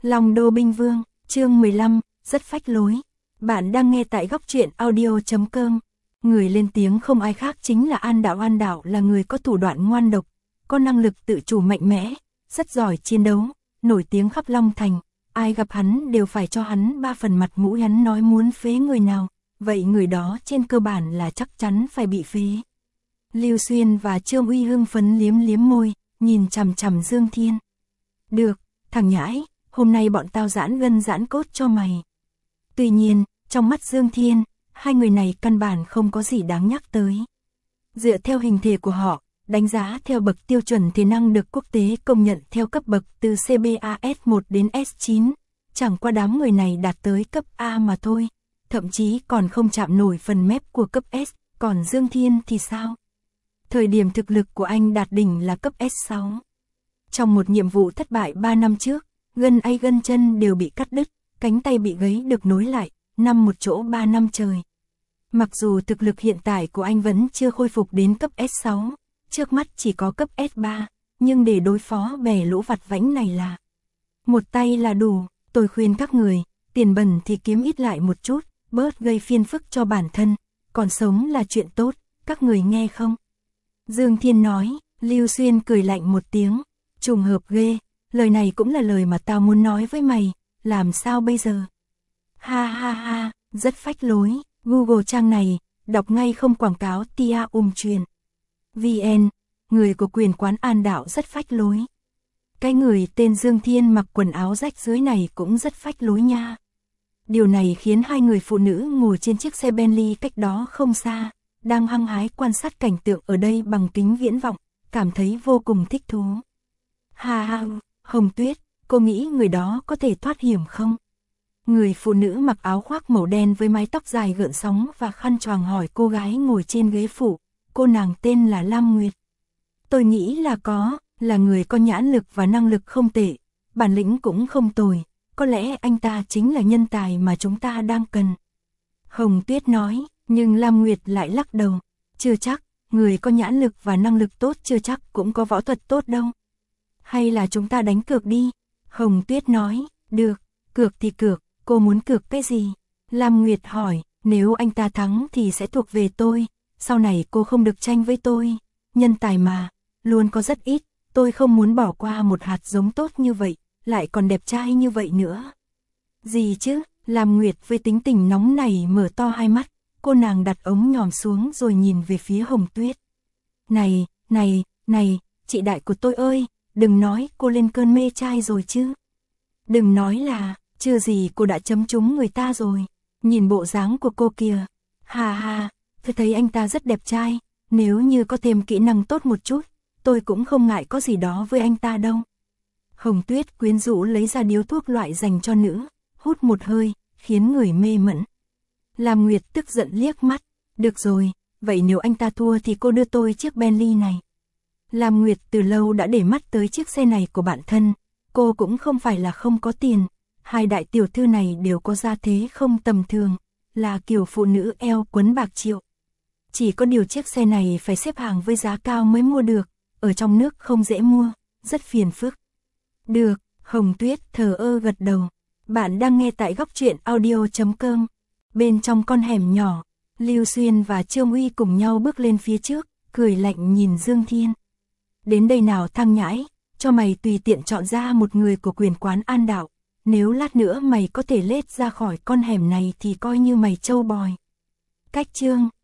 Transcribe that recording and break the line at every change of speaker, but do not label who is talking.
Long Đô Binh Vương, chương 15, rất phách lối. Bạn đang nghe tại góc truyện audio.com. Người lên tiếng không ai khác chính là An Đạo. An Đạo là người có thủ đoạn ngoan độc, có năng lực tự chủ mạnh mẽ, rất giỏi chiến đấu, nổi tiếng khắp Long Thành. Ai gặp hắn đều phải cho hắn 3 phần mặt mũi. Hắn nói muốn phế người nào, vậy người đó trên cơ bản là chắc chắn phải bị phế. Lưu Xuyên và Trương Uy hưng phấn liếm liếm môi, nhìn chằm chằm Dương Thiên. Được, thằng nhãi, hôm nay bọn tao giãn gân giãn cốt cho mày. Tuy nhiên, trong mắt Dương Thiên, hai người này căn bản không có gì đáng nhắc tới. Dựa theo hình thể của họ, đánh giá theo bậc tiêu chuẩn thể năng được quốc tế công nhận theo cấp bậc từ CBAS1 đến S9, chẳng qua đám người này đạt tới cấp A mà thôi, thậm chí còn không chạm nổi phần mép của cấp S, còn Dương Thiên thì sao? Thời điểm thực lực của anh đạt đỉnh là cấp S6. Trong một nhiệm vụ thất bại 3 năm trước, gân gân chân đều bị cắt đứt, cánh tay bị gãy được nối lại, nằm một chỗ 3 năm trời. Mặc dù thực lực hiện tại của anh vẫn chưa khôi phục đến cấp S6, trước mắt chỉ có cấp S3, nhưng để đối phó bè lũ vặt vãnh này là một tay là đủ. Tôi khuyên các người, tiền bẩn thì kiếm ít lại một chút, bớt gây phiền phức cho bản thân, còn sống là chuyện tốt, các người nghe không? Dương Thiên nói. Lưu Xuyên cười lạnh một tiếng, trùng hợp ghê, lời này cũng là lời mà tao muốn nói với mày, làm sao bây giờ? Ha ha ha, rất phách lối, Google trang này, đọc ngay không quảng cáo tia truyền. VN, người của quyền quán An Đạo rất phách lối. Cái người tên Dương Thiên mặc quần áo rách rưới này cũng rất phách lối nha. Điều này khiến hai người phụ nữ ngồi trên chiếc xe Bentley cách đó không xa, đang hăng hái quan sát cảnh tượng ở đây bằng kính viễn vọng, cảm thấy vô cùng thích thú. Ha ha, Hồng Tuyết, cô nghĩ người đó có thể thoát hiểm không? Người phụ nữ mặc áo khoác màu đen với mái tóc dài gợn sóng và khăn choàng hỏi cô gái ngồi trên ghế phụ, cô nàng tên là Lam Nguyệt. Tôi nghĩ là có, là người có nhãn lực và năng lực không tệ, bản lĩnh cũng không tồi, có lẽ anh ta chính là nhân tài mà chúng ta đang cần. Hồng Tuyết nói, nhưng Lam Nguyệt lại lắc đầu, chưa chắc, người có nhãn lực và năng lực tốt chưa chắc cũng có võ thuật tốt đâu. Hay là chúng ta đánh cược đi? Hồng Tuyết nói, được, cược thì cược, cô muốn cược cái gì? Lam Nguyệt hỏi, nếu anh ta thắng thì sẽ thuộc về tôi, sau này cô không được tranh với tôi, nhân tài mà, luôn có rất ít, tôi không muốn bỏ qua một hạt giống tốt như vậy, lại còn đẹp trai như vậy nữa. Gì chứ? Lam Nguyệt với tính tình nóng này mở to hai mắt, cô nàng đặt ống nhòm xuống rồi nhìn về phía Hồng Tuyết. Này, chị đại của tôi ơi, đừng nói cô lên cơn mê trai rồi chứ. Đừng nói là, chưa gì cô đã chấm trúng người ta rồi, nhìn bộ dáng của cô kìa. Ha ha, tôi thấy anh ta rất đẹp trai, nếu như có thêm kỹ năng tốt một chút, tôi cũng không ngại có gì đó với anh ta đâu. Hồng Tuyết quyến rũ lấy ra điếu thuốc loại dành cho nữ, hút một hơi, khiến người mê mẩn. Lam Nguyệt tức giận liếc mắt, được rồi, vậy nếu anh ta thua thì cô đưa tôi chiếc Bentley này. Lam Nguyệt từ lâu đã để mắt tới chiếc xe này của bản thân, cô cũng không phải là không có tiền, hai đại tiểu thư này đều có gia thế không tầm thường, là kiểu phụ nữ eo quấn bạc triệu. Chỉ có điều chiếc xe này phải xếp hàng với giá cao mới mua được, ở trong nước không dễ mua, rất phiền phức. Được, Hồng Tuyết thờ ơ gật đầu. Bạn đang nghe tại góc truyện audio.com. Bên trong con hẻm nhỏ, Lưu Xuyên và Trương Uy cùng nhau bước lên phía trước, cười lạnh nhìn Dương Thiên. Đến đây nào thằng nhãi, cho mày tùy tiện chọn ra một người của quyền quán An Đạo. Nếu lát nữa mày có thể lết ra khỏi con hẻm này thì coi như mày trâu bòi. Cách chương